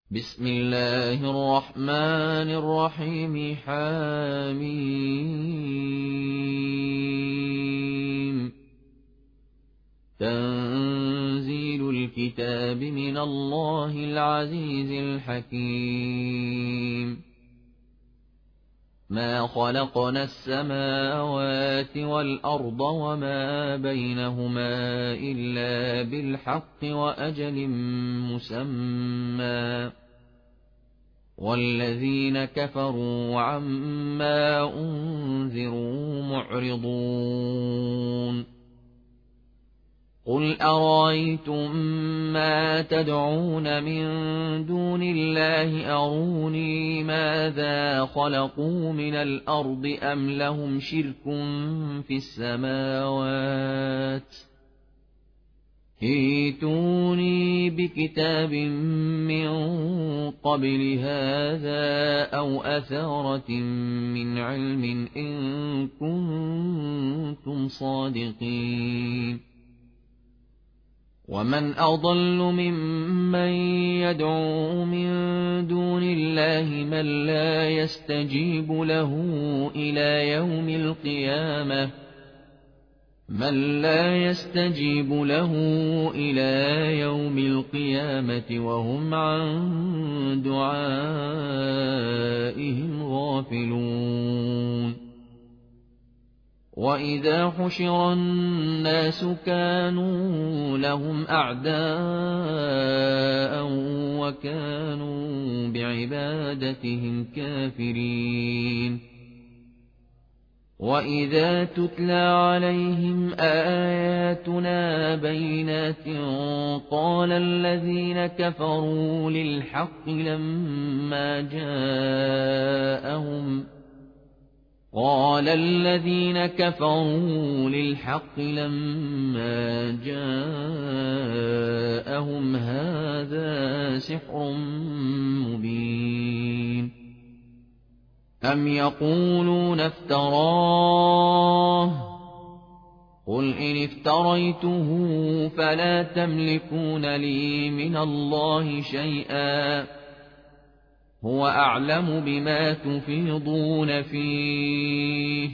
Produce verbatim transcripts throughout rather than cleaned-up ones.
بسم الله الرحمن الرحيم حميم تنزيل الكتاب من الله العزيز الحكيم ما خلقنا السماوات والأرض وما بينهما إلا بالحق وأجل مسمى والذين كفروا عما أنذروا معرضون قل أرأيتم ما تدعون من دون الله أروني ماذا خلقوا من الأرض أم لهم شرك في السماوات ائتوني بكتاب من قبل هذا أو أثارة من علم إن كنتم صادقين ومن أضل ممن يدعو من دون الله من لا يستجيب له إلى يوم القيامة من لا يستجيب له إلى يوم القيامة وهم عن دعائهم غافلون وإذا حشر الناس كانوا لهم أعداء وكانوا بعبادتهم كافرين وإذا تتلى عليهم آياتنا بينات قال الذين كفروا للحق لما جاءهم قال الذين كفروا للحق لما جاءهم هذا سحر مبين أم يقولون افتراه قل إن افتريته فلا تملكون لي من الله شيئا هو أعلم بما تفيضون فيه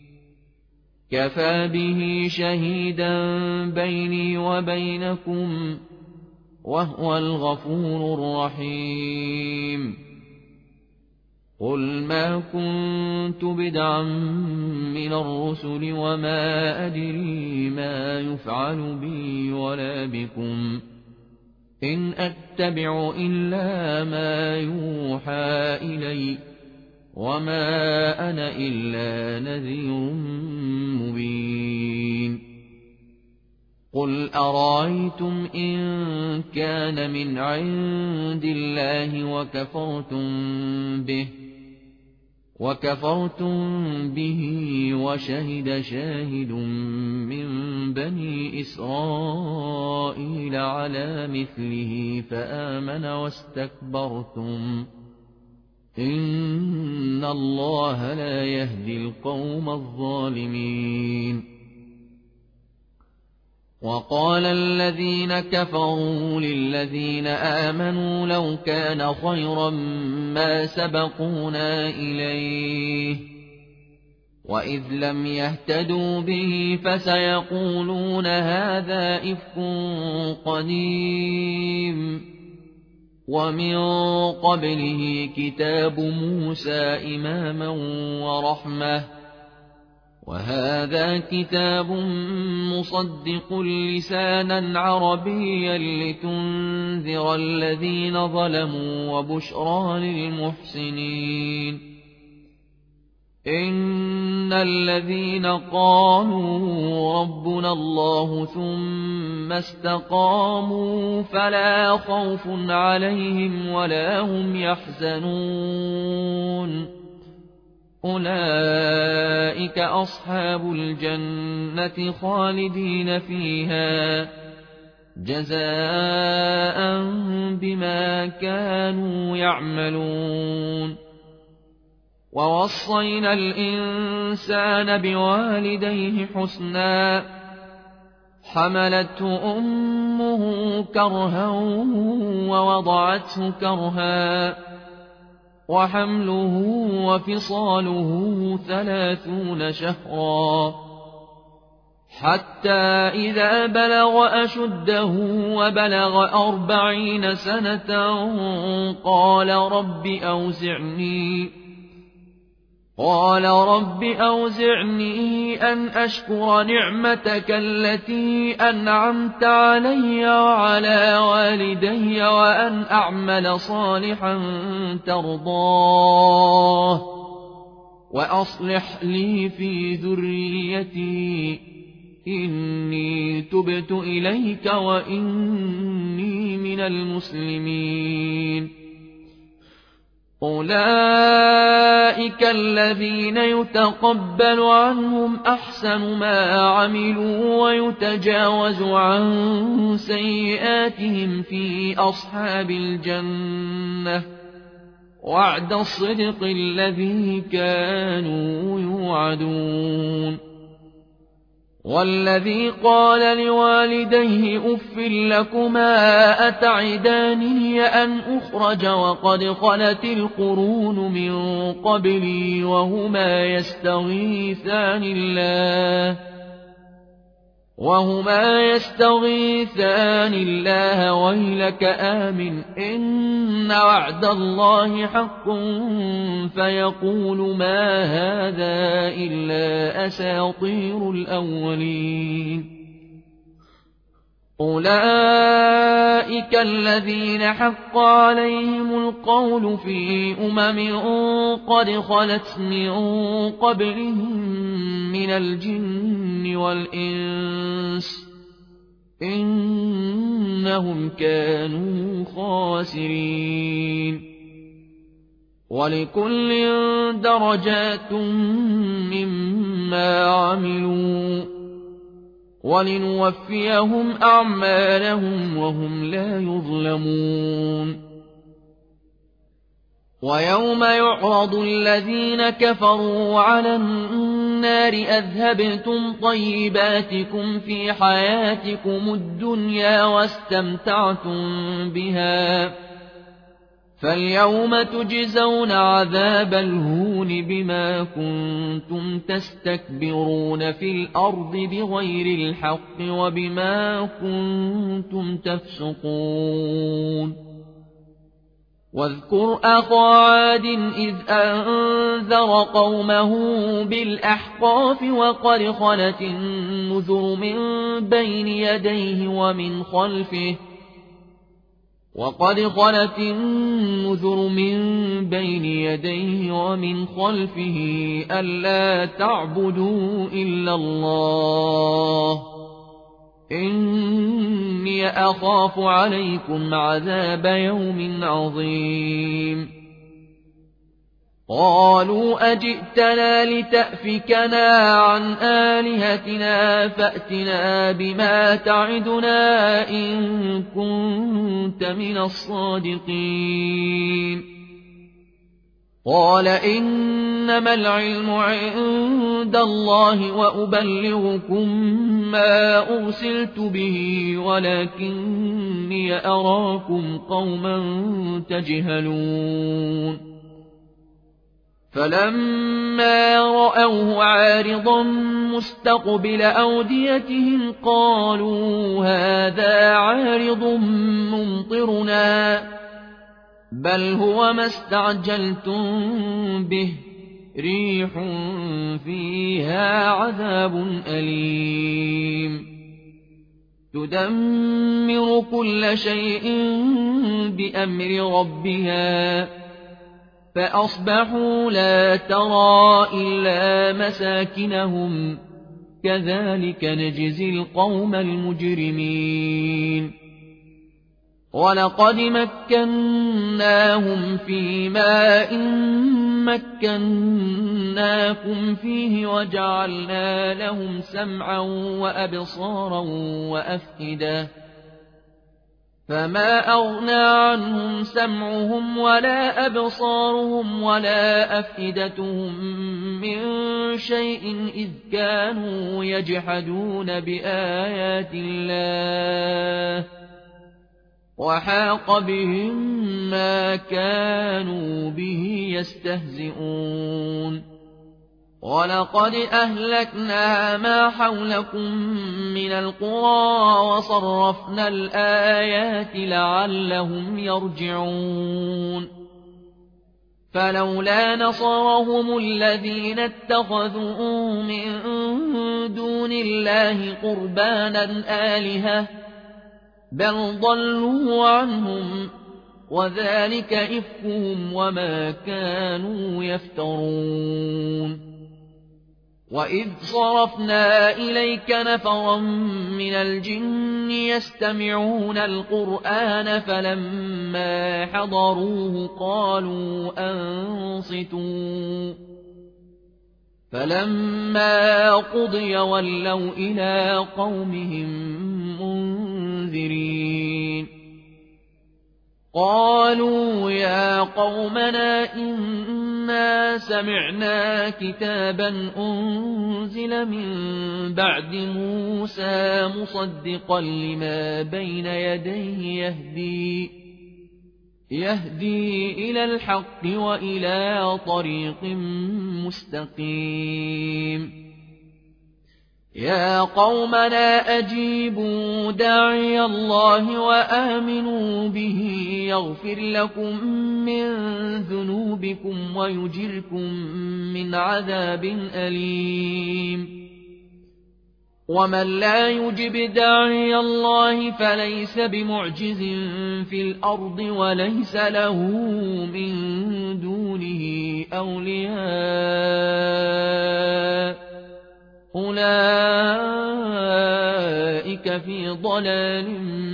كفى به شهيدا بيني وبينكم وهو الغفور الرحيم قل ما كنت بدعا من الرسل وما أدري ما يفعل بي ولا بكم إن أتبع إلا ما يوحى إلي وما أنا إلا نذير مبين قل أرأيتم إن كان من عند الله وكفرتم به وكفرتم به وشهد شاهد من بني إسرائيل على مثله فآمن واستكبرتم إن الله لا يهدي القوم الظالمين وقال الذين كفروا للذين آمنوا لو كان خيرا ما سبقونا إليه وإذ لم يهتدوا به فسيقولون هذا إفك قديم ومن قبله كتاب موسى إماما ورحمة وهذا كتاب مصدق لسانا عربيا لتنذر الذين ظلموا وبشرى للمحسنين إن الذين قالوا ربنا الله ثم استقاموا فلا خوف عليهم ولا هم يحزنون أولئك أصحاب الجنة خالدين فيها جزاء بما كانوا يعملون ووصينا الإنسان بوالديه حسنا حملته أمه كرها ووضعته كرها وحمله وفصاله ثلاثون شهرا حتى إذا بلغ أشده وبلغ أربعين سنة قال رب أوزعني قال رب أوزعني أن أشكر نعمتك التي أنعمت علي وعلى والدي وأن أعمل صالحا ترضاه وأصلح لي في ذريتي إني تبت إليك وإني من المسلمين. أولئك الذين يتقبل عنهم أحسن ما عملوا ويتجاوز عن سيئاتهم في أصحاب الجنة وعد الصدق الذي كانوا يوعدون. والذي قال لوالديه أف لكما أتعدانني أن أخرج وقد خلت القرون من قبلي وهما يستغيثان الله وهما يستغيثان الله ويلك آمن إن وعد الله حق فيقول ما هذا إلا أساطير الأولين. أولئك الذين حق عليهم القول في أمم قد خلت من قبلهم من الجن والإنس إنهم كانوا خاسرين. ولكل درجات مما عملوا ولنوفيهم أعمالهم وهم لا يظلمون. ويوم يعرض الذين كفروا على النار أذهبتم طيباتكم في حياتكم الدنيا واستمتعتم بها فاليوم تجزون عذاب الهون بما كنتم تستكبرون في الأرض بغير الحق وبما كنتم تفسقون. واذكر أخا عاد إذ أنذر قومه بالأحقاف وقد خلت النذر من بين يديه ومن خلفه وقد خلت النذر من بين يديه ومن خلفه ألا تعبدوا إلا الله إني أخاف عليكم عذاب يوم عظيم. قالوا أجئتنا لتأفكنا عن آلهتنا فأتنا بما تعدنا إن كنت من الصادقين. قال إنما العلم عند الله وأبلغكم ما أرسلت به ولكني أراكم قوما تجهلون. فلما رأوه عارضا مستقبل أوديتهم قالوا هذا عارض ممطرنا بل هو ما استعجلتم به ريح فيها عذاب أليم تدمر كل شيء بأمر ربها فأصبحوا لا ترى إلا مساكنهم كذلك نجزي القوم المجرمين. ولقد مكناهم في ماء مكناكم فيه وجعلنا لهم سمعا وأبصارا وأفئدة فما أغنى عنهم سمعهم ولا أبصارهم ولا أفئدتهم من شيء إذ كانوا يجحدون بآيات الله وحاق بهم ما كانوا به يستهزئون ولقد أهلكنا ما حولكم من القرى وصرفنا الآيات لعلهم يرجعون فلولا نصرهم الذين اتخذوا من دون الله قربانا آلهة بل ضلوا عنهم وذلك إفكهم وما كانوا يفترون وإذ صرفنا إليك نفرا من الجن يستمعون القرآن فلما حضروه قالوا أنصتوا فلما قضي ولوا إلى قومهم منذرين قالوا يا قومنا إنا سمعنا كتابا أنزل من بعد موسى مصدقا لما بين يديه يهدي يهدي إلى الحق وإلى طريق مستقيم يا قومنا أجيبوا داعي الله وآمنوا به يغفر لكم من ذنوبكم ويجركم من عذاب أليم ومن لا يجب داعي الله فليس بمعجز في الأرض وليس له من دونه أولياء أولئك في ضلال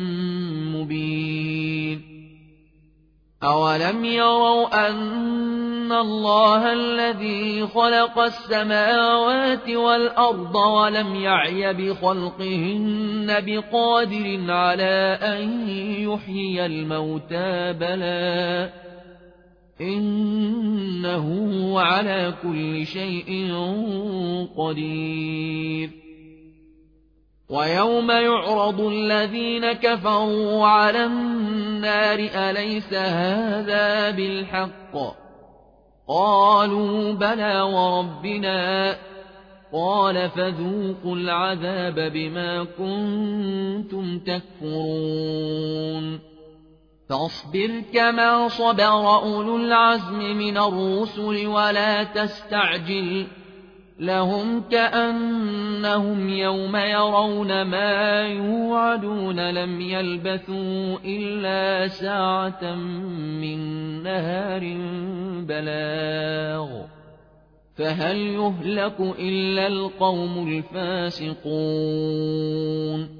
مبين أولم يروا أن الله الذي خلق السماوات والأرض ولم يعي بخلقهن بقادر على أن يحيي الموتى بلى إنه على كل شيء قدير ويوم يعرض الذين كفروا على النار أليس هذا بالحق قالوا بلى وربنا قال فذوقوا العذاب بما كنتم تكفرون فاصبر كما صبر أولو العزم من الرسل ولا تستعجل لهم كأنهم يوم يرون ما يوعدون لم يلبثوا إلا ساعة من نهار بلاغ فهل يهلك إلا القوم الفاسقون